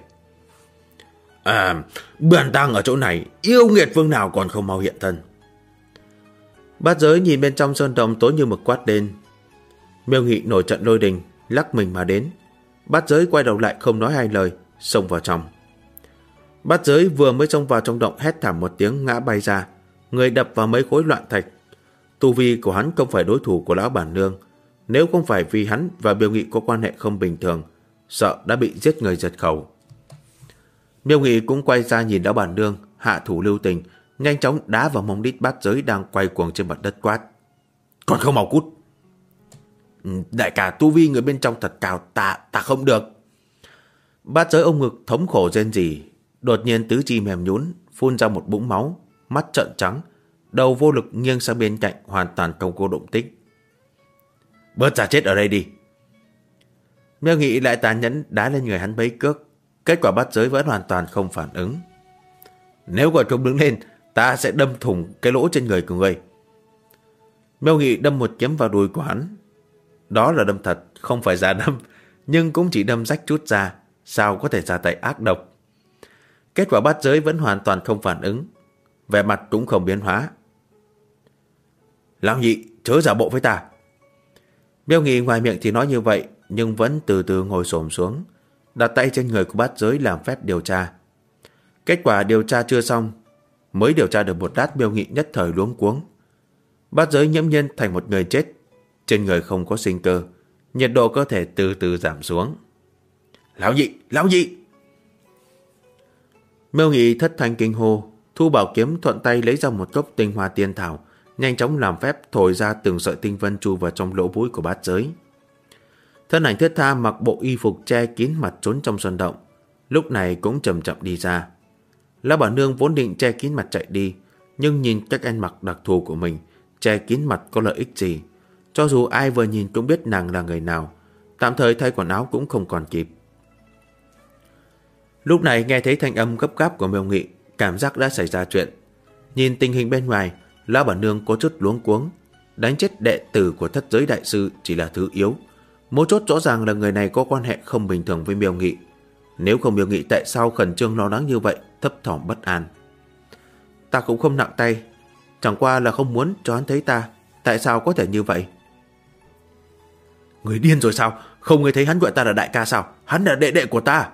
S1: Bản tang ở chỗ này, yêu nghiệt vương nào còn không mau hiện thân. Bát Giới nhìn bên trong sơn động tối như mực quát lên. Miêu Nghị nổi trận lôi đình, lắc mình mà đến. Bát Giới quay đầu lại không nói hai lời, xông vào trong. Bát Giới vừa mới xông vào trong động hét thảm một tiếng ngã bay ra, người đập vào mấy khối loạn thạch. Tu vi của hắn không phải đối thủ của lão bản nương, nếu không phải vì hắn và Miêu Nghị có quan hệ không bình thường, sợ đã bị giết người giật khẩu. Miêu Nghị cũng quay ra nhìn lão bản nương, hạ thủ lưu tình, nhanh chóng đá vào mông đít Bát Giới đang quay cuồng trên mặt đất quát. Còn không mau cút. Đại ca, tu vi người bên trong thật cao, ta không được. Bát Giới ôm ngực thống khổ rên rỉ, đột nhiên tứ chi mềm nhũn, phun ra một búng máu, mắt trợn trắng, đầu vô lực nghiêng sang bên cạnh, hoàn toàn không có động tích. Bớt ra chết ở đây đi. Miêu Nghị lại tàn nhẫn đá lên người hắn mấy cước, kết quả Bát Giới vẫn hoàn toàn không phản ứng. Nếu gọi không đứng lên, ta sẽ đâm thủng cái lỗ trên người của người. Miêu Nghị đâm một kiếm vào đùi của hắn. Đó là đâm thật, không phải giả đâm, nhưng cũng chỉ đâm rách chút ra, sao có thể ra tay ác độc. Kết quả Bát Giới vẫn hoàn toàn không phản ứng, vẻ mặt cũng không biến hóa. Lão nhị, chớ giả bộ với ta. Miêu Nghị ngoài miệng thì nói như vậy, nhưng vẫn từ từ ngồi xổm xuống, đặt tay trên người của Bát Giới làm phép điều tra. Kết quả điều tra chưa xong, mới điều tra được một lát, Miêu Nghị nhất thời luống cuống. Bát Giới nhiễm nhiên thành một người chết, trên người không có sinh cơ, nhiệt độ cơ thể từ từ giảm xuống. Lão nhị, lão nhị! Miêu Nghị thất thanh kinh hô, thu bảo kiếm thuận tay lấy ra một cốc tinh hoa tiên thảo, nhanh chóng làm phép thổi ra từng sợi tinh vân chui vào trong lỗ mũi của Bát Giới. Thân ảnh thướt tha mặc bộ y phục che kín mặt trốn trong sơn động, lúc này cũng chậm chậm đi ra. Lão bản nương vốn định che kín mặt chạy đi, nhưng nhìn cách ăn mặc đặc thù của mình, che kín mặt có lợi ích gì? Cho dù ai vừa nhìn cũng biết nàng là người nào, tạm thời thay quần áo cũng không còn kịp. Lúc này nghe thấy thanh âm gấp gáp của Miêu Nghị, cảm giác đã xảy ra chuyện. Nhìn tình hình bên ngoài, lão bản nương có chút luống cuống. Đánh chết đệ tử của Thất Giới đại sư chỉ là thứ yếu, mấu chốt rõ ràng là người này có quan hệ không bình thường với Miêu Nghị. Nếu không Miêu Nghị tại sao khẩn trương lo lắng như vậy, thấp thỏm bất an? Ta cũng không nặng tay, chẳng qua là không muốn cho hắn thấy ta. Tại sao có thể như vậy? Người điên rồi sao? Không nghe thấy hắn gọi ta là đại ca sao? Hắn là đệ đệ của ta.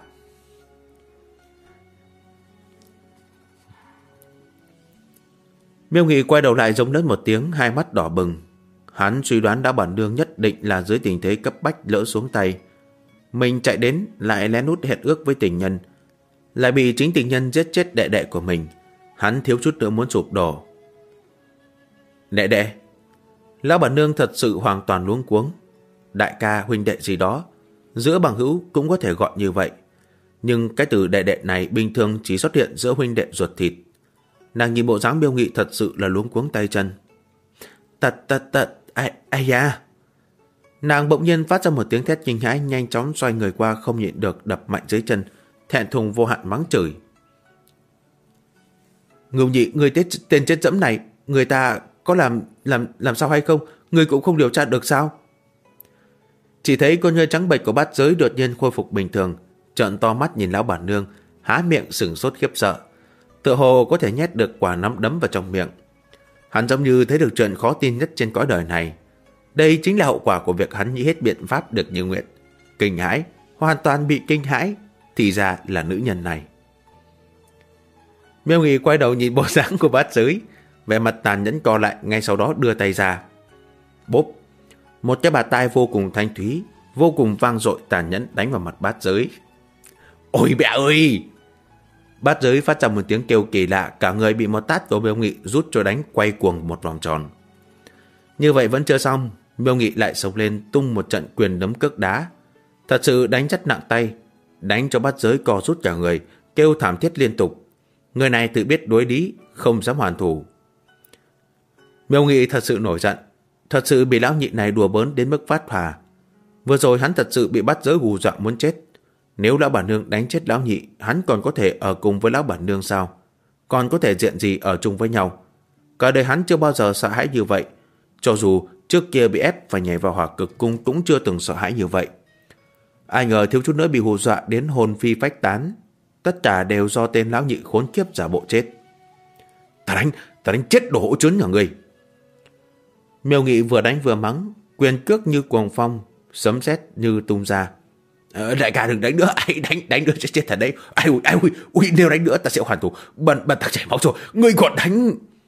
S1: Miêu Nghị quay đầu lại giống lớn một tiếng, hai mắt đỏ bừng. Hắn suy đoán đã bản nương nhất định là dưới tình thế cấp bách lỡ xuống tay. Mình chạy đến lại lén lút hẹn ước với tình nhân, lại bị chính tình nhân giết chết đệ đệ của mình. Hắn thiếu chút nữa muốn sụp đổ. Đệ đệ? Lão bản nương thật sự hoàn toàn luống cuống. Đại ca, huynh đệ gì đó, giữa bằng hữu cũng có thể gọi như vậy, nhưng cái từ đệ đệ này bình thường chỉ xuất hiện giữa huynh đệ ruột thịt. Nàng nhìn bộ dáng Miêu Nghị thật sự là luống cuống tay chân. Ai da! Nàng bỗng nhiên phát ra một tiếng thét kinh hãi, nhanh chóng xoay người qua, không nhịn được đập mạnh dưới chân, thẹn thùng vô hạn mắng chửi. Ngưu Nhị, người tên chết dẫm này, người ta có làm sao hay không, người cũng không điều tra được sao? Chỉ thấy con ngươi trắng bệch của bát giới đột nhiên khôi phục bình thường, trợn to mắt nhìn lão bản nương, há miệng sửng sốt khiếp sợ, tựa hồ có thể nhét được quả nắm đấm vào trong miệng. Hắn giống như thấy được chuyện khó tin nhất trên cõi đời này. Đây chính là hậu quả của việc hắn nghĩ hết biện pháp được như nguyện. Kinh hãi, hoàn toàn bị kinh hãi, thì ra là nữ nhân này. Miêu Nghị quay đầu nhìn bộ dáng của bát giới, vẻ mặt tàn nhẫn co lại, ngay sau đó đưa tay ra. Bốp, một cái bạt tai vô cùng thanh thúy, vô cùng vang dội tàn nhẫn đánh vào mặt bát giới. Ôi mẹ ơi! Bát giới phát ra một tiếng kêu kỳ lạ, cả người bị một tát của Miêu Nghị rút cho đánh quay cuồng một vòng tròn. Như vậy vẫn chưa xong, Miêu Nghị lại xông lên tung một trận quyền đấm cước đá. Thật sự đánh rất nặng tay, đánh cho bát giới co rút cả người, kêu thảm thiết liên tục. Người này tự biết đối lý, không dám hoàn thủ. Miêu Nghị thật sự nổi giận, thật sự bị lão nhị này đùa bỡn đến mức phát hỏa. Vừa rồi hắn thật sự bị bát giới hù dọa muốn chết. Nếu lão bản nương đánh chết lão nhị, hắn còn có thể ở cùng với lão bản nương sao? Còn có thể diện gì ở chung với nhau? Cả đời hắn chưa bao giờ sợ hãi như vậy. Cho dù trước kia bị ép phải nhảy vào hỏa cực cung cũng chưa từng sợ hãi như vậy. Ai ngờ thiếu chút nữa bị hù dọa đến hồn phi phách tán. Tất cả đều do tên lão nhị khốn kiếp giả bộ chết. Ta đánh chết đồ hỗn trốn nhà người. Miêu Nghị vừa đánh vừa mắng, quyền cước như cuồng phong, sấm sét như tung ra. Đại ca đừng đánh nữa, đánh nữa chết thật đấy. Ui, nếu đánh nữa ta sẽ hoàn thủ. Bần ta chảy máu rồi, ngươi còn đánh.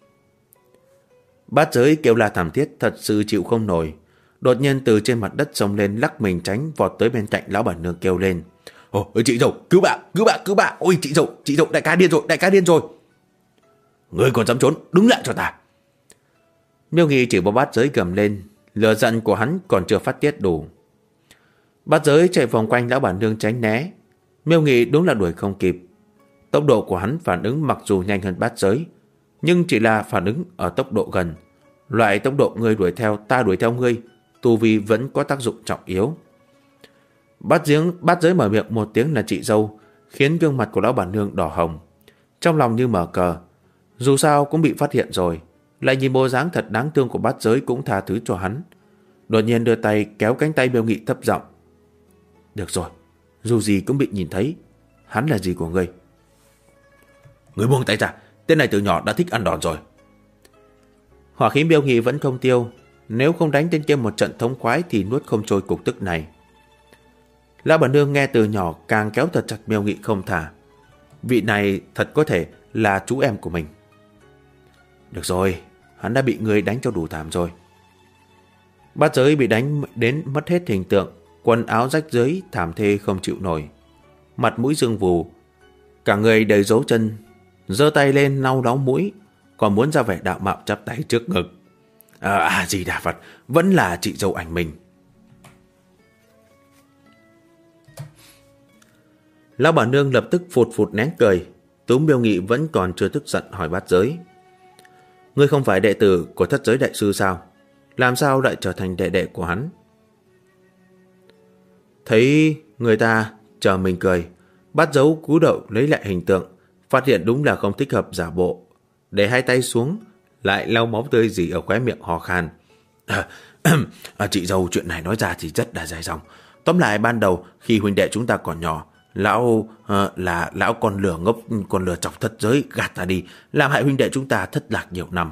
S1: Bát giới kêu la thảm thiết, thật sự chịu không nổi. Đột nhiên từ trên mặt đất xông lên, lắc mình tránh, vọt tới bên cạnh lão bản nương kêu lên. Chị dâu, cứu bà. Ôi chị dâu, đại ca điên rồi. Ngươi còn dám trốn, đứng lại cho ta. Miêu Nghị chỉ vào bát giới gầm lên, lửa giận của hắn còn chưa phát tiết đủ. Bát giới chạy vòng quanh lão bản nương tránh né. Miêu Nghị đúng là đuổi không kịp. Tốc độ của hắn phản ứng mặc dù nhanh hơn bát giới, nhưng chỉ là phản ứng ở tốc độ gần. Loại tốc độ ngươi đuổi theo, ta đuổi theo ngươi, tu vi vẫn có tác dụng trọng yếu. Bát giới mở miệng một tiếng là chị dâu, khiến gương mặt của lão bản nương đỏ hồng. Trong lòng như mở cờ, dù sao cũng bị phát hiện rồi, lại nhìn bộ dáng thật đáng thương của bát giới cũng tha thứ cho hắn. Đột nhiên đưa tay kéo cánh tay Miêu Nghị thấp giọng. Được rồi, dù gì cũng bị nhìn thấy. Hắn là gì của ngươi? Ngươi buông tay ra, tên này từ nhỏ đã thích ăn đòn rồi. Hỏa khí Miêu Nghị vẫn không tiêu. Nếu không đánh tên kia một trận thống khoái thì nuốt không trôi cục tức này. Lão bản nương nghe từ nhỏ càng kéo thật chặt Miêu Nghị không thả. Vị này thật có thể là chú em của mình. Được rồi, hắn đã bị ngươi đánh cho đủ thảm rồi. Bát giới bị đánh đến mất hết hình tượng, quần áo rách rưới thảm thê không chịu nổi, mặt mũi sưng vù, cả người đầy dấu chân, giơ tay lên lau đau mũi, còn muốn ra vẻ đạo mạo chắp tay trước ngực. Gì Đà Phật, vẫn là chị dâu ảnh mình. Lão bản nương lập tức phụt nén cười. Túm Miêu Nghị vẫn còn chưa tức giận hỏi bát giới. Ngươi không phải đệ tử của Thất Giới đại sư sao? Làm sao lại trở thành đệ đệ của hắn? Thấy người ta chờ mình cười, bát dấu cúi đầu lấy lại hình tượng, phát hiện đúng là không thích hợp giả bộ, để hai tay xuống, lại lau máu tươi gì ở khóe miệng hò khan. Chị dâu, chuyện này nói ra thì rất là dài dòng. Tóm lại ban đầu khi huynh đệ chúng ta còn nhỏ, lão con lừa ngốc, con lừa chọc Thất Giới gạt ta đi, làm hại huynh đệ chúng ta thất lạc nhiều năm.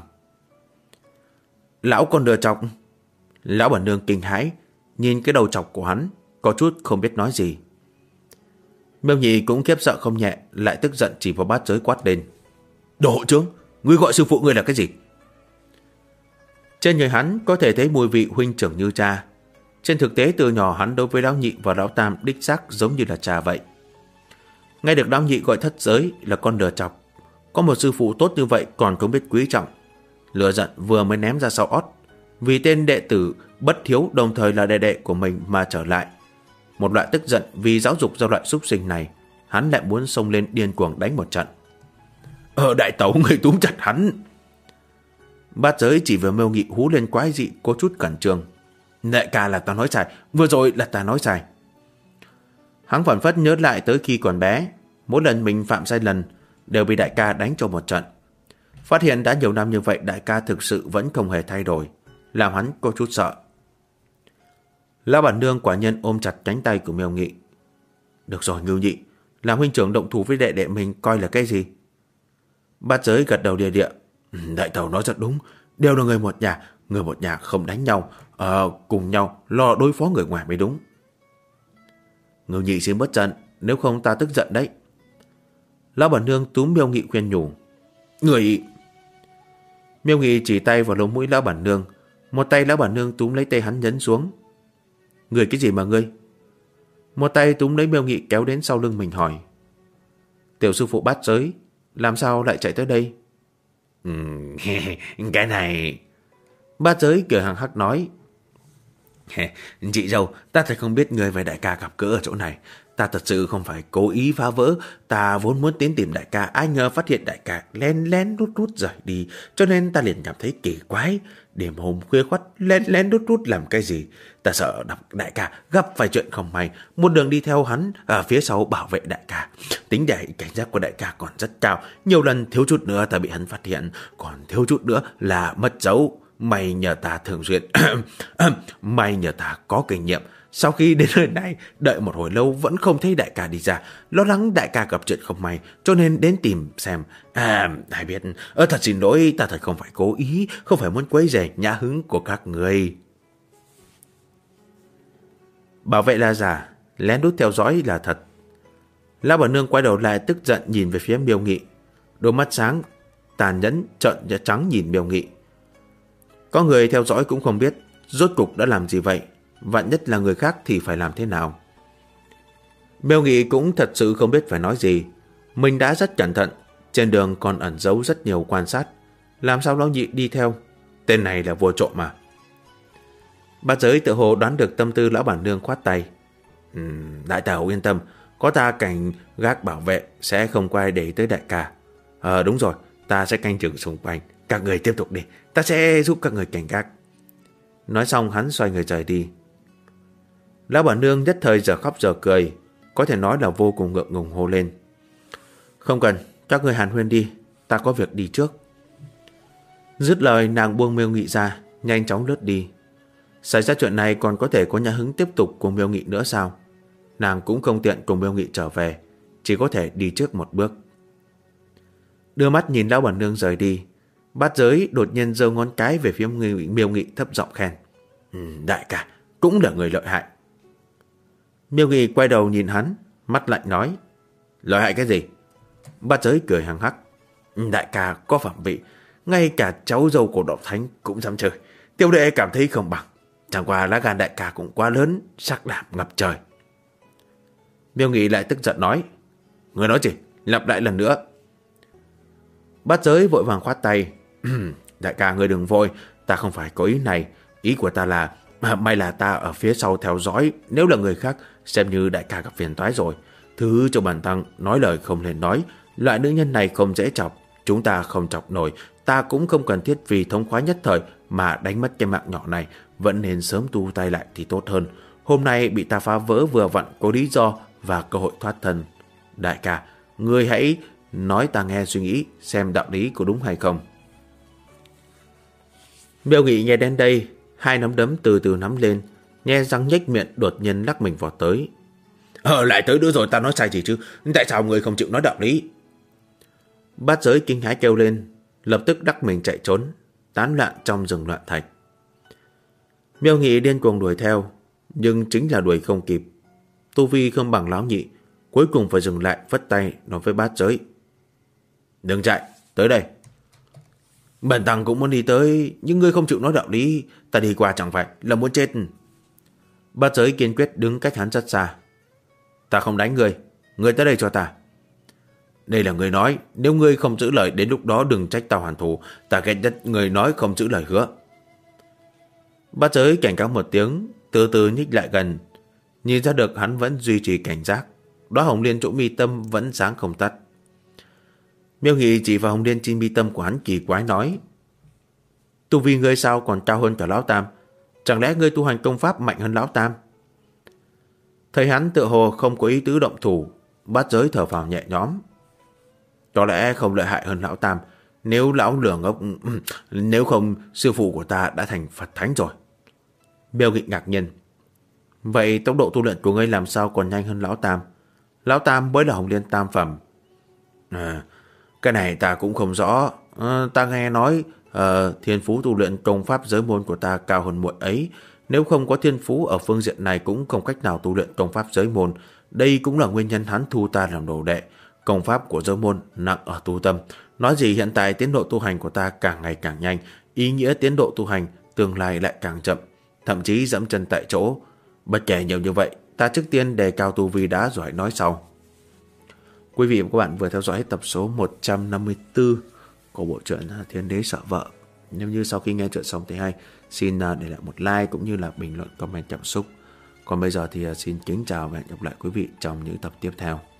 S1: Lão con lừa chọc? Lão bản nương kinh hãi, nhìn cái đầu chọc của hắn, có chút không biết nói gì. Miêu Nhị cũng khiếp sợ không nhẹ, lại tức giận chỉ vào bát giới quát lên. Đồ hộ trướng, ngươi gọi sư phụ ngươi là cái gì? Trên người hắn có thể thấy mùi vị huynh trưởng như cha. Trên thực tế từ nhỏ hắn đối với lão nhị và lão tam đích xác giống như là cha vậy. Nghe được lão nhị gọi Thất Giới là con lừa chọc, có một sư phụ tốt như vậy còn không biết quý trọng, lửa giận vừa mới ném ra sau ót, vì tên đệ tử bất hiếu đồng thời là đệ đệ của mình mà trở lại. Một loại tức giận vì giáo dục ra loại súc sinh này, hắn lại muốn xông lên điên cuồng đánh một trận. Đại tẩu, người túm chặt hắn. Bát giới chỉ vừa Miêu Nghị hú lên quái dị, có chút cẩn trương. Đại ca, là ta nói sai, vừa rồi là ta nói sai. Hắn phản phất nhớ lại tới khi còn bé, mỗi lần mình phạm sai lần đều bị đại ca đánh cho một trận. Phát hiện đã nhiều năm như vậy đại ca thực sự vẫn không hề thay đổi, làm hắn có chút sợ. Lão bản nương quả nhân ôm chặt cánh tay của Miêu Nghị. Được rồi Ngưu Nhị, làm huynh trưởng động thủ với đệ đệ mình coi là cái gì? Bát Giới gật đầu địa địa. Đại tẩu nói rất đúng, đều là người một nhà không đánh nhau, cùng nhau lo đối phó người ngoài mới đúng. Ngưu Nhị xin bớt giận, nếu không ta tức giận đấy. Lão bản nương túm Miêu Nghị khuyên nhủ. Người... Miêu Nghị chỉ tay vào lỗ mũi lão bản nương, một tay lão bản nương túm lấy tay hắn nhấn xuống. Người cái gì mà ngươi? Một tay túm lấy Miêu Nghị kéo đến sau lưng mình hỏi. Tiểu sư phụ Bát Giới, làm sao lại chạy tới đây?
S2: Cái này...
S1: Bát Giới cười hằng hắc nói.
S2: Chị dâu, ta thật không biết người và đại ca gặp gỡ ở chỗ này. Ta thật sự không phải cố ý phá vỡ. Ta vốn muốn tiến tìm đại ca, ai ngờ phát hiện đại ca lén lén rút rút rời đi, cho nên ta liền cảm thấy kỳ quái. Đêm hôm khuya khoắt lén lén rút rút làm cái gì? Ta sợ đại ca gặp phải chuyện không may, một đường đi theo hắn ở phía sau bảo vệ đại ca. Tính đại cảnh giác của đại ca còn rất cao, nhiều lần thiếu chút nữa ta bị hắn phát hiện, còn thiếu chút nữa là mất dấu. May nhờ ta thường xuyên may nhờ ta có kinh nghiệm. Sau khi đến nơi này, đợi một hồi lâu vẫn không thấy đại ca đi ra, lo lắng đại ca gặp chuyện không may, cho nên đến tìm xem. Ai biết, thật xin lỗi, ta thật không phải cố ý, không phải muốn quấy rầy nhã hứng của các người.
S1: Bảo vệ là giả, lén lút theo dõi là thật. Lão bản nương quay đầu lại tức giận nhìn về phía Miêu Nghị, đôi mắt sáng tàn nhẫn trợn trắng nhìn Miêu Nghị. Có người theo dõi cũng không biết rốt cục đã làm gì vậy, vạn nhất là người khác thì phải làm thế nào. Miêu Nghị cũng thật sự không biết phải nói gì. Mình đã rất cẩn thận, trên đường còn ẩn giấu rất nhiều quan sát, làm sao lão nhị đi theo? Tên này là vua trộm mà. Bát Giới tự hồ đoán được tâm tư lão bản nương, khoát tay. Đại tẩu yên tâm, có ta cảnh gác bảo vệ, sẽ không quay để tới đại ca. Đúng rồi, ta sẽ canh chừng xung quanh. Các người tiếp tục đi, ta sẽ giúp các người cảnh gác. Nói xong hắn xoay người rời đi. Lão bản nương nhất thời giờ khóc giờ cười, có thể nói là vô cùng ngượng ngùng hô lên. Không cần, các người hàn huyên đi, ta có việc đi trước. Dứt lời nàng buông Miêu Nghị ra, nhanh chóng lướt đi. Xảy ra chuyện này còn có thể có nhã hứng tiếp tục cùng Miêu Nghị nữa sao? Nàng cũng không tiện cùng Miêu Nghị trở về, chỉ có thể đi trước một bước. Đưa mắt nhìn lão bản nương rời đi, Bát Giới đột nhiên giơ ngón cái về phía Miêu Nghị thấp giọng khen. Đại ca cũng là người lợi hại. Miêu Nghị quay đầu nhìn hắn, mắt lạnh nói. Lợi hại cái gì? Bát Giới cười hằng hắc. Đại ca có phẩm vị, ngay cả cháu dâu của Độc Thánh cũng dám chơi. Tiểu đệ cảm thấy không bằng. Chẳng qua lá gan đại ca cũng quá lớn, sắc đảm ngập trời. Miêu Nghị lại tức giận nói. Người nói gì? Lặp lại lần nữa. Bát Giới vội vàng khoát tay. Đại ca người đừng vội, ta không phải có ý này. Ý của ta là may là ta ở phía sau theo dõi, nếu là người khác xem như đại ca gặp phiền toái rồi. Thứ cho bản tăng nói lời không nên nói, loại nữ nhân này không dễ chọc, chúng ta không chọc nổi, ta cũng không cần thiết vì thống khoái nhất thời mà đánh mất cái mạng nhỏ này, vẫn nên sớm tu tay lại thì tốt hơn. Hôm nay bị ta phá vỡ vừa vặn có lý do và cơ hội thoát thân. Đại ca, ngươi hãy nói ta nghe suy nghĩ xem đạo lý có đúng hay không. Miêu Nghị nghe đến đây, hai nắm đấm từ từ nắm lên, nhe răng nhếch miệng đột nhiên lắc mình vọt tới. Lại tới nữa rồi, ta nói sai gì chứ? Tại sao người không chịu nói đạo lý? Bát Giới kinh hãi kêu lên, lập tức đắc mình chạy trốn, tán loạn trong rừng loạn thạch. Miêu Nghị điên cuồng đuổi theo, nhưng chính là đuổi không kịp. Tu vi không bằng lão nhị, cuối cùng phải dừng lại, vất tay nói với Bát Giới. Đừng chạy, tới đây. Bần tăng cũng muốn đi tới, nhưng ngươi không chịu nói đạo lý, ta đi qua chẳng phải là muốn chết. Bát Giới kiên quyết đứng cách hắn rất xa. Ta không đánh ngươi tới đây cho ta. Đây là ngươi nói, nếu ngươi không giữ lời đến lúc đó đừng trách tao hoàn thù, ta ghét nhất người nói không giữ lời hứa. Bát Giới cảnh cáo một tiếng, từ từ nhích lại gần, nhìn ra được hắn vẫn duy trì cảnh giác, đóa hồng liên chỗ mi tâm vẫn sáng không tắt. Miêu Nghị chỉ vào hồng liên trên mi tâm của hắn kỳ quái nói. Tu vi ngươi sao còn cao hơn cả lão tam? Chẳng lẽ ngươi tu hành công pháp mạnh hơn lão tam? Thấy hắn tựa hồ không có ý tứ động thủ, Bát Giới thở phào nhẹ nhõm. Có lẽ không lợi hại hơn lão tam, nếu lão lừa ngốc, nếu không sư phụ của ta đã thành Phật Thánh rồi. Miêu Nghị ngạc nhiên. Vậy tốc độ tu luyện của ngươi làm sao còn nhanh hơn Lão Tam? Lão Tam mới là Hồng Liên Tam Phẩm.
S2: Cái này ta cũng không rõ. Ta nghe nói thiên phú tu luyện công pháp giới môn của ta cao hơn muội ấy. Nếu không có thiên phú ở phương diện này cũng không cách nào tu luyện công pháp giới môn. Đây cũng là nguyên nhân hắn thu ta làm đồ đệ. Công pháp của giới môn nặng ở tu tâm. Nói gì hiện tại tiến độ tu hành của ta càng ngày càng nhanh. Ý nghĩa tiến độ tu hành tương lai lại càng chậm. Thậm chí dẫm chân tại chỗ. Bất kể nhiều như vậy, ta trước tiên đề cao tu vi đã rồi nói sau.
S1: Quý vị và các bạn vừa theo dõi tập số 154 của bộ truyện Thiên Đế Sợ Vợ. Nếu như sau khi nghe truyện xong thì hay, xin để lại một like cũng như là bình luận comment cảm xúc. Còn bây giờ thì xin kính chào và hẹn gặp lại quý vị trong những tập tiếp theo.